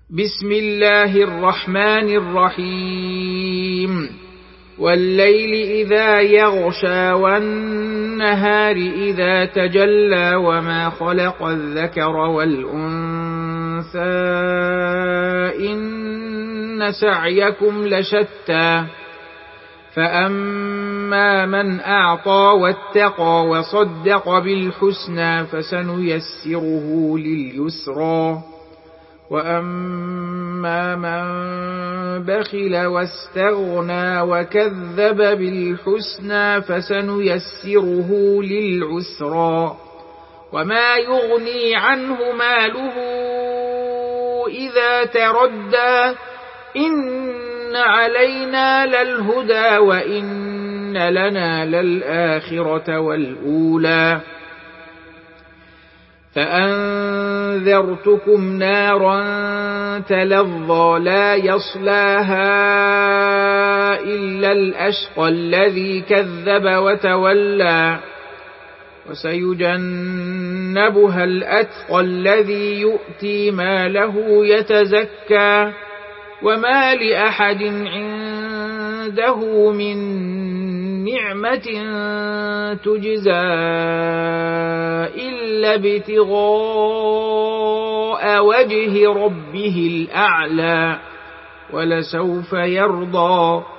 بسم الله الرحمن الرحيم والليل إذا يغشى والنهار إذا تجلى وما خلق الذكر والأنثى إن سعيكم لشتى فأما من أعطى واتقى وصدق بالحسنى فسنيسره لليسرى وأما من بخل واستغنى وكذب بالحسنى فسنيسره للعسرى وما يغني عنه ماله إذا تردى إن علينا للهدى وإن لنا للآخرة والأولى فأنذرتكم نارا تلظى لا يصلاها إلا الأشقى الذي كذب وتولى وسيجنبها الأتقى الذي يؤتي ماله يتزكى وما لأحد عنده من نعمة تجزى إلا ابتغاء وجه ربه الأعلى ولسوف يرضى